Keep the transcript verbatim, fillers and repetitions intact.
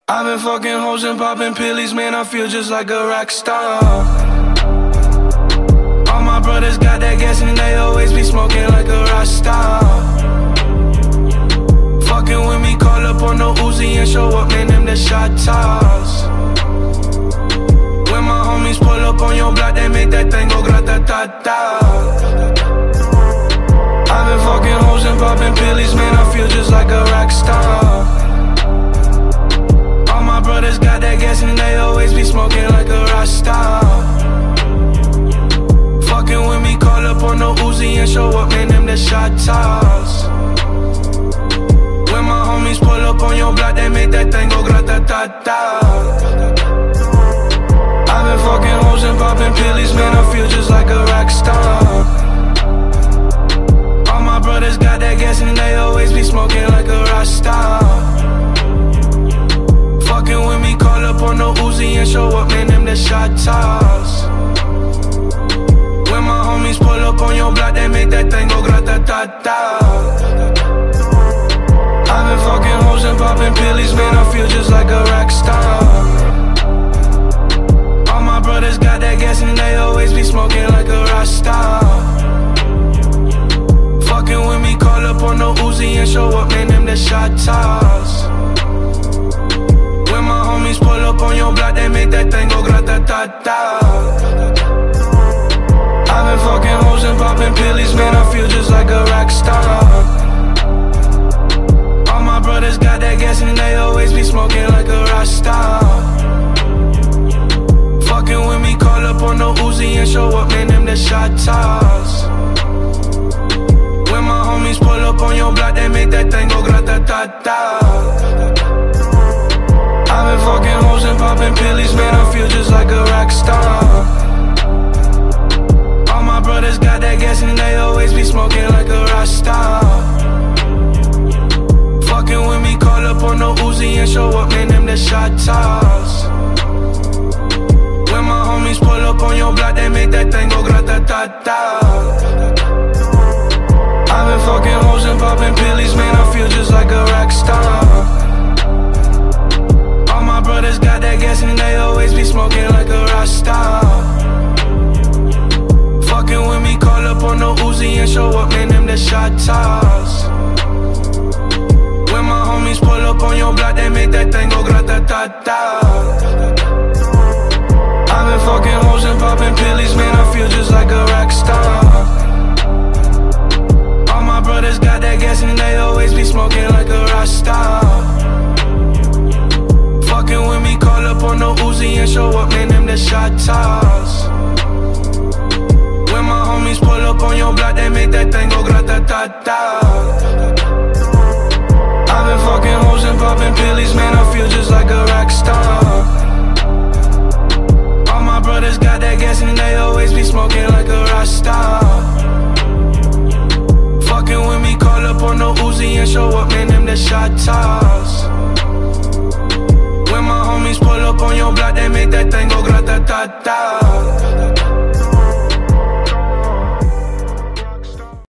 I've been fucking hoes and popping pillies, man, I feel just like a rock star. All my brothers got that gas and they always be smoking like a rock star. Fucking with me, call up on the Uzi and show up, man, them the shot toss. When my homies pull up on your block, they make that thing go grata-ta-ta. I've been fucking hoes and popping pillies, man, I feel just like a rock star. All my brothers got that gas and they always be smoking like a rock star. Fucking with me, call up on the Uzi and show up, man, them the shot toss. When my homies pull up on your block, they make that thing go grata-ta-ta. I've been fucking hoes and popping pillies, man, I feel just like a rock star. All my brothers got that gas and they always be smoking like a rock star. Fucking with me, call up on the Uzi and show up, man, them the shot toss. When my homies pull up on your block, they make that thing go grata-ta-ta. I've been fucking hoes and popping pillies, man, I feel just like a rock star. All my brothers got that gas and they always be smoking like a rock star. Fucking with me, call up on the Uzi and show up, man, them the shot toss. When my homies pull up on your block, they make that thing go grata-ta-ta. I've been fucking hoes and popping pillies, man, I feel just like a rock star. All my brothers got that gas and they always be smoking like a rock star. Fucking with me, call up on the Uzi and show up, man, them the shot toss. When my homies pull up on your block, they make that thing go grata-ta-ta. I've been fucking hoes and popping pillies, man, I feel just like a rock star. All my brothers got that gas and they always be smoking like a rock star. Fucking with me, call up on the Uzi and show up, man, them the shot toss. When my homies pull up on your block, they make that thing go grata-ta-ta. I've been fucking hoes and popping pillies, man, I feel just like a rock star. All my brothers got that gas and they always be smoking like a rock star. Fucking with me, call up on the Uzi and show up, man, them the shot toss. When my homies pull up on your block, they make that thing go grata-ta-ta. I've been fucking hoes and popping pillies, man, I feel just like a rock star. All my brothers got that gas and they always be smoking like a rock star. Fucking with me, call up on the Uzi and show up, man, them the shot toss. When my homies pull up on your block, they make that thing go grata-ta-ta. I've been fucking hoes and popping pillies, man, I feel just like a rock star. All my brothers got that gas and they always be smoking like a rock star. Fucking with me, call up on the Uzi and show up, man, them the shot toss. When my homies pull up on your block, they make that thing go grata-ta-ta.